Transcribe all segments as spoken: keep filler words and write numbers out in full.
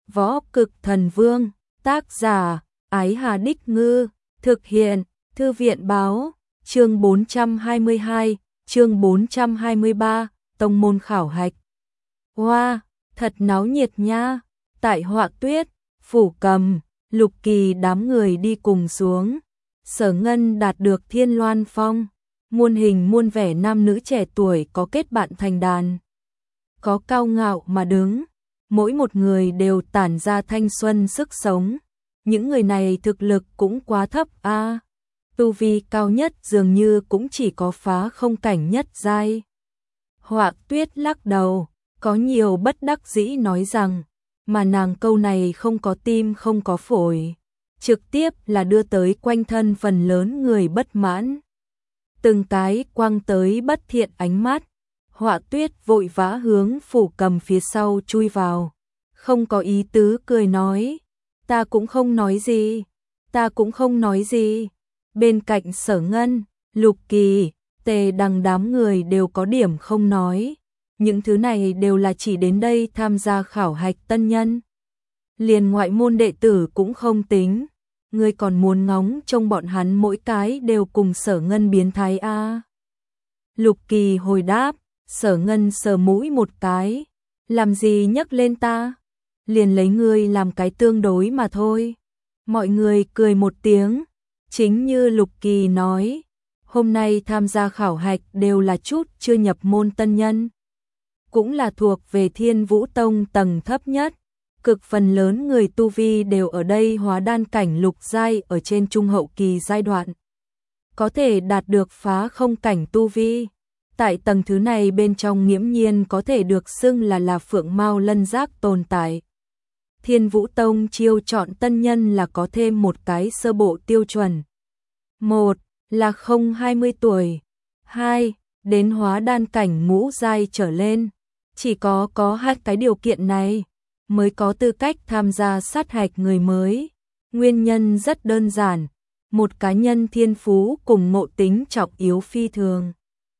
Võ Cực Thần Vương, tác giả, Ái Hà Đích Ngư, thực hiện, Thư viện Báo, chương bốn trăm hai mươi hai, chương bốn trăm hai mươi ba, tông môn khảo hạch. Wow, thật náo nhiệt nha, tại Họa Tuyết, Phủ Cầm, Lục Kỳ đám người đi cùng xuống. Sở Ngân đạt được Thiên Loan Phong, muôn hình muôn vẻ nam nữ trẻ tuổi có kết bạn thành đàn. Có cao ngạo mà đứng, mỗi một người đều tản ra thanh xuân sức sống. Những người này thực lực cũng quá thấp a. À, tu vi cao nhất dường như cũng chỉ có phá không cảnh nhất giai. Họa Tuyết lắc đầu, có nhiều bất đắc dĩ nói rằng, mà nàng câu này không có tim không có phổi, trực tiếp là đưa tới quanh thân phần lớn người bất mãn. Từng cái quăng tới bất thiện ánh mắt. Họa Tuyết vội vã hướng Phủ Cầm phía sau chui vào, không có ý tứ cười nói, ta cũng không nói gì, ta cũng không nói gì. Bên cạnh Sở Ngân, Lục Kỳ, Tề Đằng đám người đều có điểm không nói, những thứ này đều là chỉ đến đây tham gia khảo hạch tân nhân. Liền ngoại môn đệ tử cũng không tính, ngươi còn muốn ngóng trông bọn hắn mỗi cái đều cùng Sở Ngân biến thái a. À. Lục Kỳ hồi đáp, Sở Ngân sờ mũi một cái, làm gì nhắc lên ta, liền lấy ngươi làm cái tương đối mà thôi. Mọi người cười một tiếng, chính như Lục Kỳ nói, hôm nay tham gia khảo hạch đều là chút chưa nhập môn tân nhân, cũng là thuộc về Thiên Vũ Tông tầng thấp nhất, cực phần lớn người tu vi đều ở đây hóa đan cảnh lục giai ở trên trung hậu kỳ giai đoạn, có thể đạt được phá không cảnh tu vi. Tại tầng thứ này bên trong nghiễm nhiên có thể được xưng là là phượng mao lân giác tồn tại. Thiên Vũ Tông chiêu chọn tân nhân là có thêm một cái sơ bộ tiêu chuẩn. Một là không hai mươi tuổi, hai đến hóa đan cảnh ngũ giai trở lên. Chỉ có có hai cái điều kiện này mới có tư cách tham gia sát hạch người mới. Nguyên nhân rất đơn giản, một cá nhân thiên phú cùng ngộ tính trọng yếu phi thường.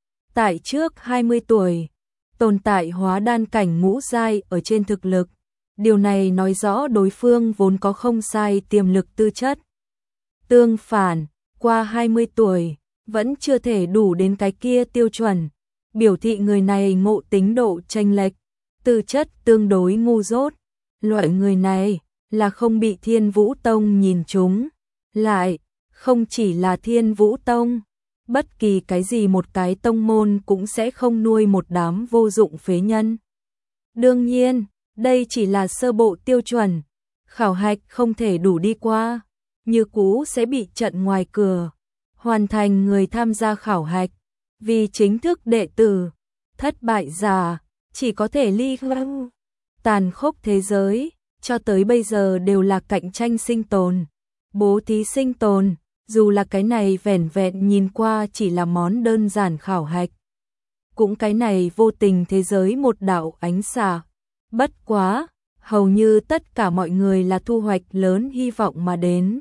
Tại trước hai mươi tuổi, tồn tại hóa đan cảnh ngũ giai ở trên thực lực. Điều này nói rõ đối phương vốn có không sai tiềm lực tư chất. Tương phản, qua hai mươi tuổi, vẫn chưa thể đủ đến cái kia tiêu chuẩn, biểu thị người này ngộ tính độ chênh lệch, tư chất tương đối ngu dốt. Loại người này là không bị Thiên Vũ Tông nhìn trúng. Lại, không chỉ là Thiên Vũ Tông, bất kỳ cái gì một cái tông môn cũng sẽ không nuôi một đám vô dụng phế nhân. Đương nhiên, đây chỉ là sơ bộ tiêu chuẩn, khảo hạch không thể đủ đi qua, như cũ sẽ bị trận ngoài cửa, hoàn thành người tham gia khảo hạch, vì chính thức đệ tử, thất bại giả, chỉ có thể ly khai. Tàn khốc thế giới, cho tới bây giờ đều là cạnh tranh sinh tồn, bố thí sinh tồn. Dù là cái này vẻn vẹn nhìn qua chỉ là món đơn giản khảo hạch, cũng cái này vô tình thế giới một đạo ánh xạ. Bất quá, hầu như tất cả mọi người là thu hoạch lớn hy vọng mà đến.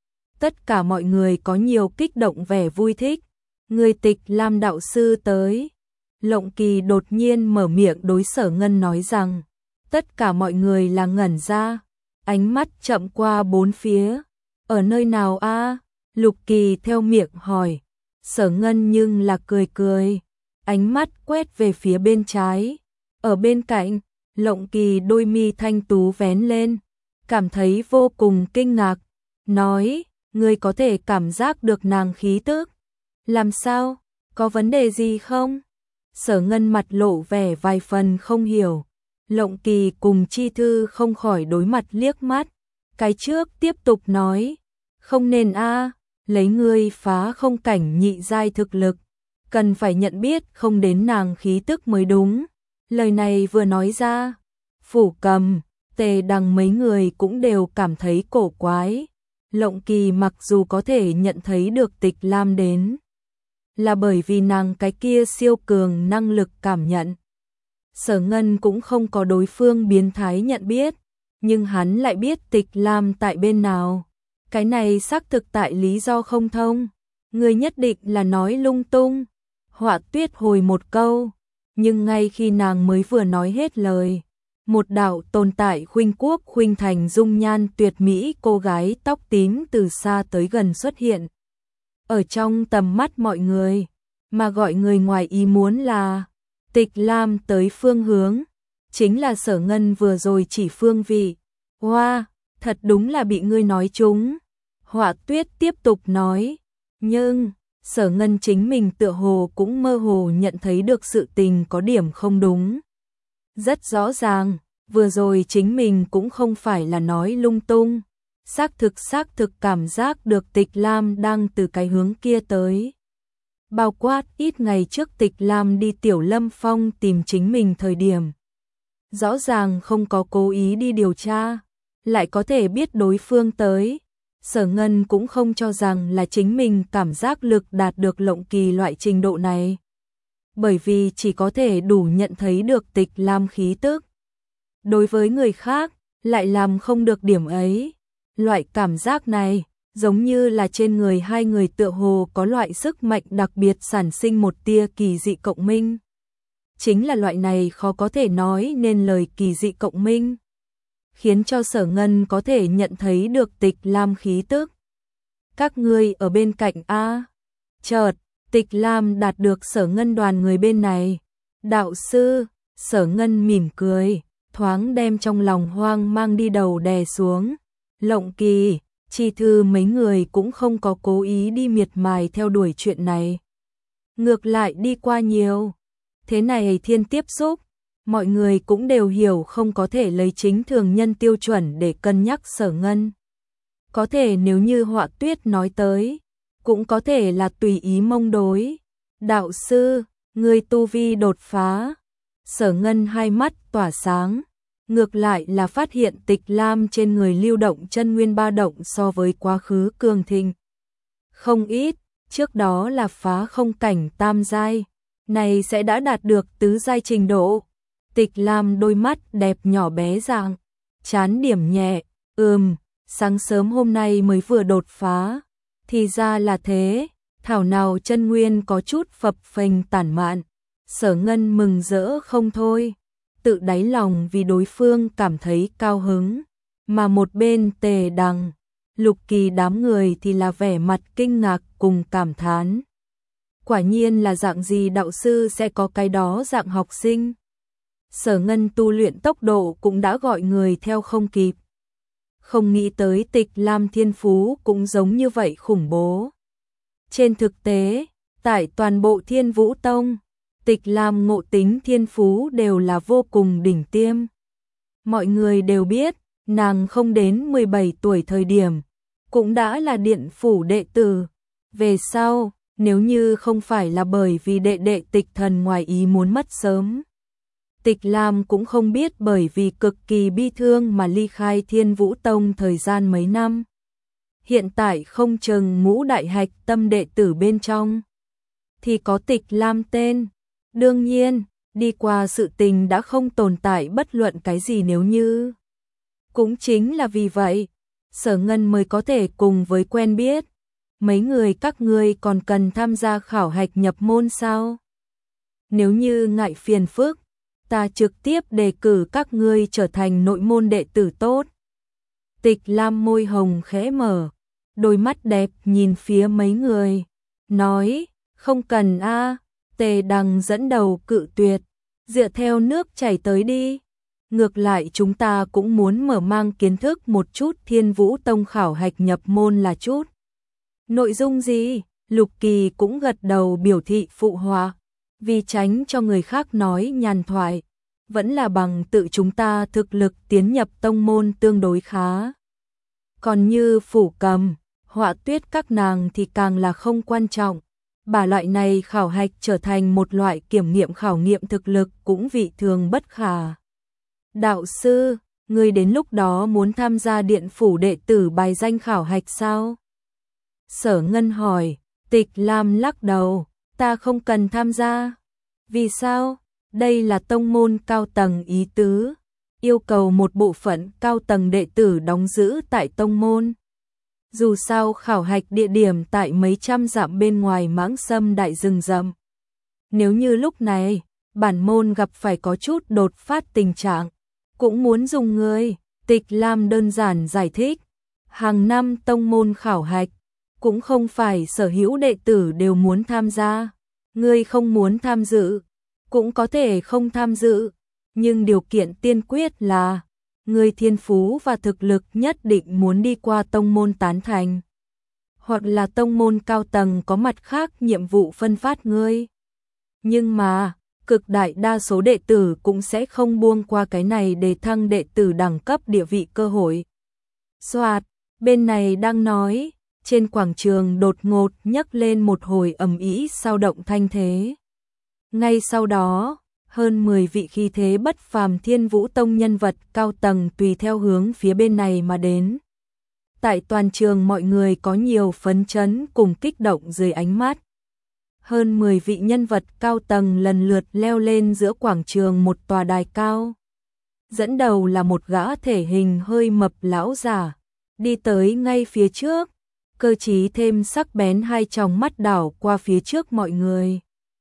Tất cả mọi người có nhiều kích động vẻ vui thích. Người Tịch Lam đạo sư tới. Lộng Kỳ đột nhiên mở miệng đối Sở Ngân nói rằng, tất cả mọi người là ngẩn ra, ánh mắt chậm qua bốn phía. Ở nơi nào a? À? Lục Kỳ theo miệng hỏi. Sở Ngân nhưng là cười cười, ánh mắt quét về phía bên trái. Ở bên cạnh, Lộng Kỳ đôi mi thanh tú vén lên, cảm thấy vô cùng kinh ngạc, nói, ngươi có thể cảm giác được nàng khí tức. Làm sao? Có vấn đề gì không? Sở Ngân mặt lộ vẻ vài phần không hiểu. Lộng Kỳ cùng Chi Thư không khỏi đối mặt liếc mắt. Cái trước tiếp tục nói, không nên a, à, lấy ngươi phá không cảnh nhị giai thực lực, cần phải nhận biết không đến nàng khí tức mới đúng. Lời này vừa nói ra, Phủ Cầm, Tề Đằng mấy người cũng đều cảm thấy cổ quái. Lộng Kỳ mặc dù có thể nhận thấy được Tịch Lam đến, là bởi vì nàng cái kia siêu cường năng lực cảm nhận. Sở Ngân cũng không có đối phương biến thái nhận biết, nhưng hắn lại biết Tịch Lam tại bên nào. Cái này xác thực tại lý do không thông, người nhất định là nói lung tung. Họa Tuyết hồi một câu, nhưng ngay khi nàng mới vừa nói hết lời, một đạo tồn tại khuynh quốc khuynh thành dung nhan tuyệt mỹ cô gái tóc tím từ xa tới gần xuất hiện. Ở trong tầm mắt mọi người, mà gọi người ngoài ý muốn là Tịch Lam tới phương hướng, chính là Sở Ngân vừa rồi chỉ phương vị. Hoa, wow, thật đúng là bị ngươi nói trúng. Họa Tuyết tiếp tục nói, nhưng Sở Ngân chính mình tựa hồ cũng mơ hồ nhận thấy được sự tình có điểm không đúng. Rất rõ ràng, vừa rồi chính mình cũng không phải là nói lung tung, xác thực xác thực cảm giác được Tịch Lam đang từ cái hướng kia tới. Bao quát ít ngày trước Tịch Lam đi Tiểu Lâm Phong tìm chính mình thời điểm. Rõ ràng không có cố ý đi điều tra, lại có thể biết đối phương tới. Sở Ngân cũng không cho rằng là chính mình cảm giác lực đạt được lộng kỳ loại trình độ này. Bởi vì chỉ có thể đủ nhận thấy được Tịch Lam khí tức. Đối với người khác, lại làm không được điểm ấy. Loại cảm giác này, giống như là trên người hai người tựa hồ có loại sức mạnh đặc biệt sản sinh một tia kỳ dị cộng minh. Chính là loại này khó có thể nói nên lời kỳ dị cộng minh, khiến cho Sở Ngân có thể nhận thấy được Tịch Lam khí tức. Các ngươi ở bên cạnh a. Chợt, Tịch Lam đạt được Sở Ngân đoàn người bên này. Đạo sư, Sở Ngân mỉm cười, thoáng đem trong lòng hoang mang đi đầu đè xuống. Lộng kỳ, Chi Thư mấy người cũng không có cố ý đi miệt mài theo đuổi chuyện này. Ngược lại đi qua nhiều. Thế này thiên tiếp xúc, mọi người cũng đều hiểu không có thể lấy chính thường nhân tiêu chuẩn để cân nhắc Sở Ngân. Có thể nếu như Họa Tuyết nói tới, cũng có thể là tùy ý mông đối. Đạo sư, người tu vi đột phá. Sở Ngân hai mắt tỏa sáng, ngược lại là phát hiện Tịch Lam trên người lưu động chân nguyên ba động so với quá khứ cường thịnh không ít, trước đó là phá không cảnh tam giai, này sẽ đã đạt được tứ giai trình độ. Tịch Lam đôi mắt đẹp nhỏ bé dạng, chán điểm nhẹ, ừm, sáng sớm hôm nay mới vừa đột phá, thì ra là thế, thảo nào chân nguyên có chút phập phềnh tản mạn. Sở Ngân mừng rỡ không thôi, tự đáy lòng vì đối phương cảm thấy cao hứng, mà một bên Tề Đằng, Lục Kỳ đám người thì là vẻ mặt kinh ngạc cùng cảm thán. Quả nhiên là dạng gì đạo sư sẽ có cái đó dạng học sinh. Sở Ngân tu luyện tốc độ cũng đã gọi người theo không kịp. Không nghĩ tới Tịch Lam thiên phú cũng giống như vậy khủng bố. Trên thực tế, tại toàn bộ Thiên Vũ Tông, Tịch Lam ngộ tính thiên phú đều là vô cùng đỉnh tiêm. Mọi người đều biết, nàng không đến mười bảy tuổi thời điểm, cũng đã là điện phủ đệ tử. Về sau, nếu như không phải là bởi vì đệ đệ Tịch Thần ngoài ý muốn mất sớm, Tịch Lam cũng không biết bởi vì cực kỳ bi thương mà ly khai Thiên Vũ Tông thời gian mấy năm. Hiện tại không chừng ngũ đại hạch tâm đệ tử bên trong thì có Tịch Lam tên. Đương nhiên, đi qua sự tình đã không tồn tại bất luận cái gì nếu như. Cũng chính là vì vậy, Sở Ngân mới có thể cùng với quen biết. Mấy người các ngươi còn cần tham gia khảo hạch nhập môn sao? Nếu như ngại phiền phức, ta trực tiếp đề cử các ngươi trở thành nội môn đệ tử tốt. Tịch Lam môi hồng khẽ mở, đôi mắt đẹp nhìn phía mấy người, nói, không cần a. Tề Đằng dẫn đầu cự tuyệt, dựa theo nước chảy tới đi. Ngược lại chúng ta cũng muốn mở mang kiến thức một chút Thiên Vũ Tông khảo hạch nhập môn là chút. Nội dung gì? Lục Kỳ cũng gật đầu biểu thị phụ họa, vì tránh cho người khác nói nhàn thoại, vẫn là bằng tự chúng ta thực lực tiến nhập tông môn tương đối khá. Còn như Phủ Cầm, Họa Tuyết các nàng thì càng là không quan trọng. Bà loại này khảo hạch trở thành một loại kiểm nghiệm khảo nghiệm thực lực cũng vị thường bất khả. Đạo sư, người đến lúc đó muốn tham gia điện phủ đệ tử bài danh khảo hạch sao? Sở Ngân hỏi. Tịch Lam lắc đầu, ta không cần tham gia. Vì sao? Đây là tông môn cao tầng ý tứ, yêu cầu một bộ phận cao tầng đệ tử đóng giữ tại tông môn. Dù sao khảo hạch địa điểm tại mấy trăm dặm bên ngoài Mãng Sâm đại rừng rậm. Nếu như lúc này, bản môn gặp phải có chút đột phát tình trạng, cũng muốn dùng người. Tịch Lam đơn giản giải thích, hàng năm tông môn khảo hạch, cũng không phải sở hữu đệ tử đều muốn tham gia. Ngươi không muốn tham dự, cũng có thể không tham dự, nhưng điều kiện tiên quyết là ngươi thiên phú và thực lực nhất định muốn đi qua tông môn tán thành, hoặc là tông môn cao tầng có mặt khác nhiệm vụ phân phát ngươi. Nhưng mà, cực đại đa số đệ tử cũng sẽ không buông qua cái này để thăng đệ tử đẳng cấp địa vị cơ hội. Soạt, bên này đang nói, trên quảng trường đột ngột nhấc lên một hồi ầm ĩ sao động thanh thế. Ngay sau đó, hơn mười vị khí thế bất phàm Thiên Vũ Tông nhân vật cao tầng tùy theo hướng phía bên này mà đến. Tại toàn trường mọi người có nhiều phấn chấn cùng kích động dưới ánh mắt. Hơn mười vị nhân vật cao tầng lần lượt leo lên giữa quảng trường một tòa đài cao. Dẫn đầu là một gã thể hình hơi mập lão giả, đi tới ngay phía trước, cơ trí thêm sắc bén hai tròng mắt đảo qua phía trước mọi người.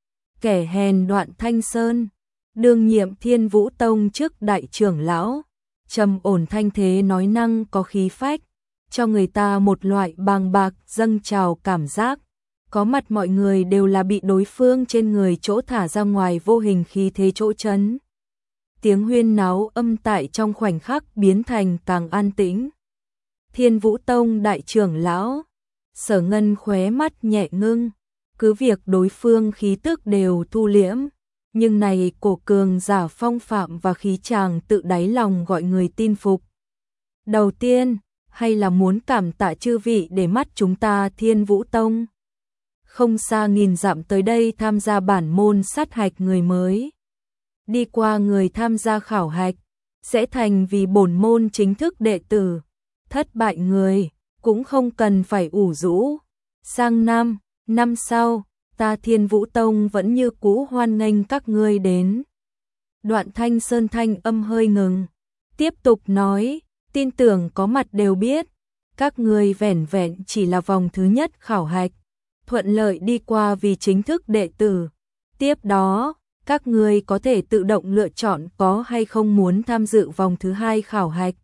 Kẻ hèn Đoạn Thanh Sơn, đương nhiệm Thiên Vũ Tông trước đại trưởng lão, trầm ổn thanh thế nói năng có khí phách, cho người ta một loại bàng bạc dâng trào cảm giác. Có mặt mọi người đều là bị đối phương trên người chỗ thả ra ngoài vô hình khí thế chỗ chấn. Tiếng huyên náo âm tại trong khoảnh khắc biến thành càng an tĩnh. Thiên Vũ Tông đại trưởng lão, Sở Ngân khóe mắt nhẹ ngưng, cứ việc đối phương khí tức đều thu liễm, nhưng này cổ cường giả phong phạm và khí tràng tự đáy lòng gọi người tin phục. Đầu tiên, hay là muốn cảm tạ chư vị để mắt chúng ta Thiên Vũ Tông. Không xa nghìn dặm tới đây tham gia bản môn sát hạch người mới. Đi qua người tham gia khảo hạch, sẽ thành vì bổn môn chính thức đệ tử. Thất bại người, cũng không cần phải ủ rũ. Sang năm, năm sau, ta Thiên Vũ Tông vẫn như cũ hoan nghênh các ngươi đến. Đoạn Thanh Sơn thanh âm hơi ngừng, tiếp tục nói, tin tưởng có mặt đều biết, các ngươi vẻn vẹn chỉ là vòng thứ nhất khảo hạch, thuận lợi đi qua vì chính thức đệ tử. Tiếp đó, các ngươi có thể tự động lựa chọn có hay không muốn tham dự vòng thứ hai khảo hạch.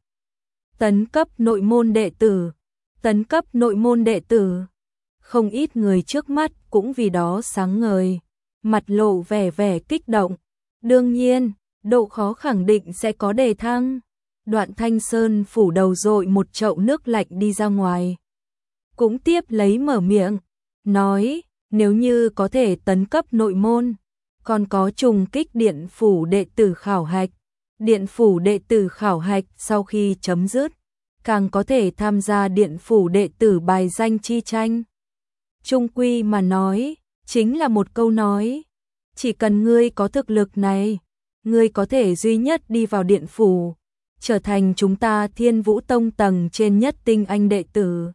Tấn cấp nội môn đệ tử, tấn cấp nội môn đệ tử. Không ít người trước mắt cũng vì đó sáng ngời, mặt lộ vẻ vẻ kích động. Đương nhiên, độ khó khẳng định sẽ có đề thăng. Đoạn Thanh Sơn phủ đầu dội một chậu nước lạnh đi ra ngoài. Cũng tiếp lấy mở miệng, nói, nếu như có thể tấn cấp nội môn, còn có trùng kích điện phủ đệ tử khảo hạch. Điện phủ đệ tử khảo hạch sau khi chấm dứt, càng có thể tham gia điện phủ đệ tử bài danh chi tranh. Trung quy mà nói, chính là một câu nói, chỉ cần ngươi có thực lực này, ngươi có thể duy nhất đi vào điện phủ, trở thành chúng ta Thiên Vũ Tông tầng trên nhất tinh anh đệ tử.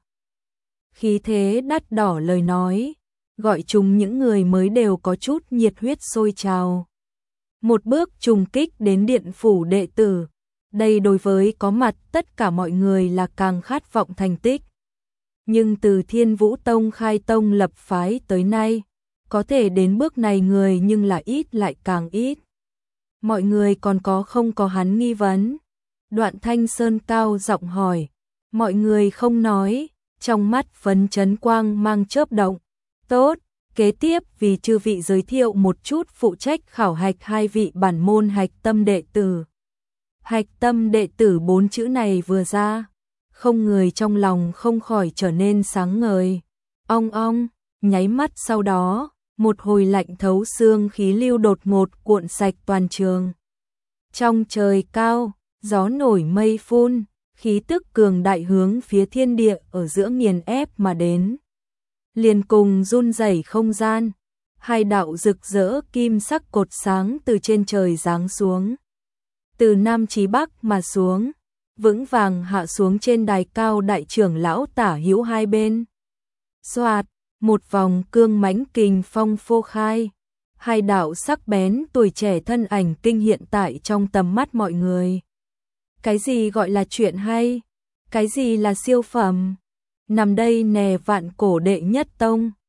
Khí thế đắt đỏ lời nói, gọi chúng những người mới đều có chút nhiệt huyết sôi trào. Một bước trùng kích đến điện phủ đệ tử, đây đối với có mặt tất cả mọi người là càng khát vọng thành tích. Nhưng từ Thiên Vũ Tông khai tông lập phái tới nay, có thể đến bước này người nhưng là ít lại càng ít. Mọi người còn có không có hắn nghi vấn. Đoạn Thanh Sơn cao giọng hỏi, mọi người không nói, trong mắt phấn chấn quang mang chớp động. Tốt, kế tiếp vì chư vị giới thiệu một chút phụ trách khảo hạch hai vị bản môn hạch tâm đệ tử. Hạch tâm đệ tử bốn chữ này vừa ra, không người trong lòng không khỏi trở nên sáng ngời. Ong ong, nháy mắt sau đó, một hồi lạnh thấu xương khí lưu đột ngột cuộn sạch toàn trường. Trong trời cao, gió nổi mây phun, khí tức cường đại hướng phía thiên địa ở giữa nghiền ép mà đến. Liền cùng run rẩy không gian, hai đạo rực rỡ kim sắc cột sáng từ trên trời giáng xuống. Từ nam chí bắc mà xuống, vững vàng hạ xuống trên đài cao đại trưởng lão tả hữu hai bên. Xoạt, một vòng cương mãnh kình phong phô khai, hai đạo sắc bén tuổi trẻ thân ảnh kinh hiện tại trong tầm mắt mọi người. Cái gì gọi là chuyện hay? Cái gì là siêu phẩm? Nằm đây nè vạn cổ đệ nhất tông,